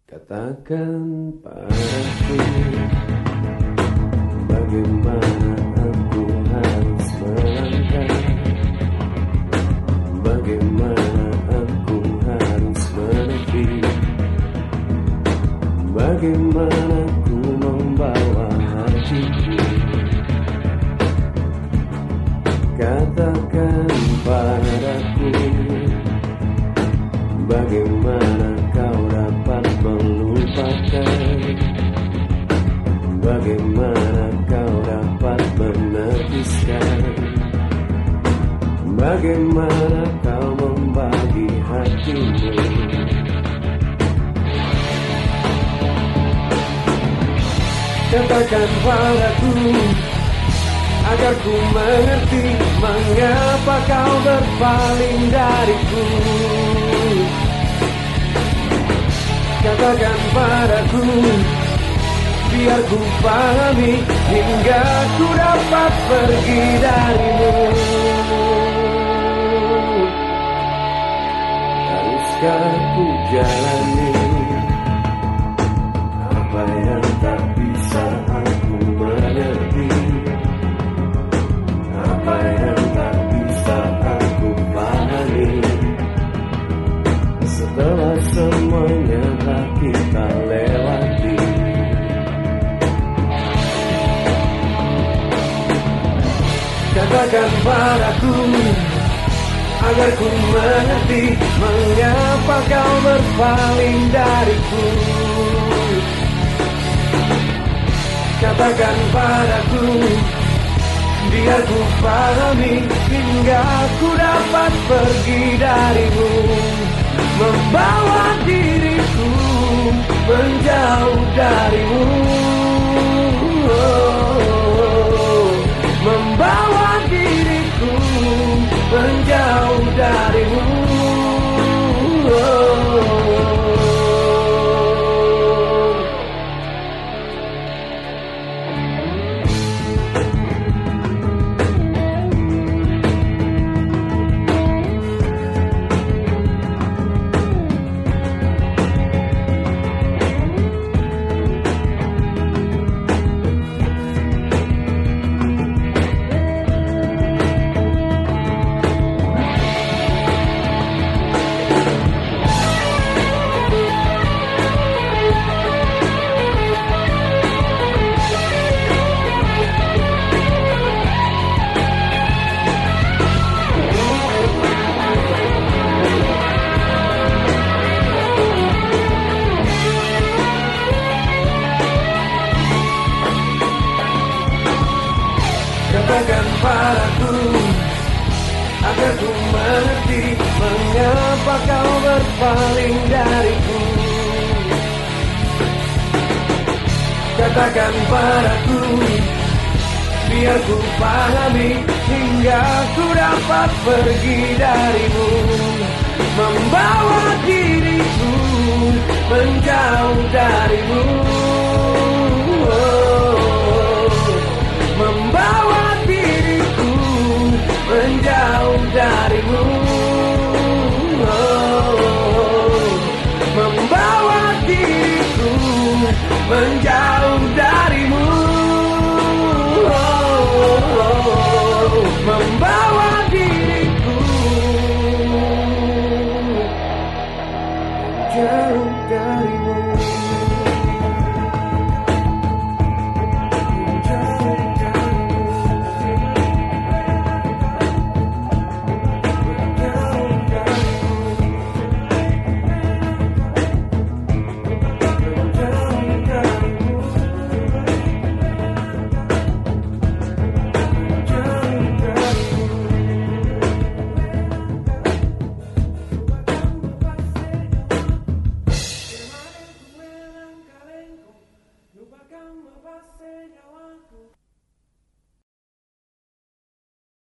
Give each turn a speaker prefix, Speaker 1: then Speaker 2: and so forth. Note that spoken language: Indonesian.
Speaker 1: Katakan padaku, bagaimana aku harus melangkah, bagaimana aku harus menepi, bagaimana aku membawa hatiku. Katakan padaku, bagaimana kau dapat melupakan, bagaimana kau dapat menepiskan, bagaimana kau membagi hatimu. Katakan padaku, agar ku mengerti mengapa kau berpaling dariku. Katakan padaku, biar ku pahami hingga ku dapat pergi darimu. Haruskah ku jalani apa yang tak bisa aku mengerti, apa yang tak bisa aku pahami, setelah semuanya telah kita lewati. Katakan padaku, agar ku mengerti mengapa kau berpaling dariku. Katakan padaku, biar ku pahami hingga ku dapat pergi darimu, membawa diriku menjauh darimu, membawa diriku menjauh darimu. Katakan padaku, agar ku mengerti mengapa kau berpaling dariku. Katakan padaku, biar ku pahami hingga ku dapat pergi darimu, membawa diriku menjauh darimu, membawa diriku menjauh darimu, membawa diriku menjauh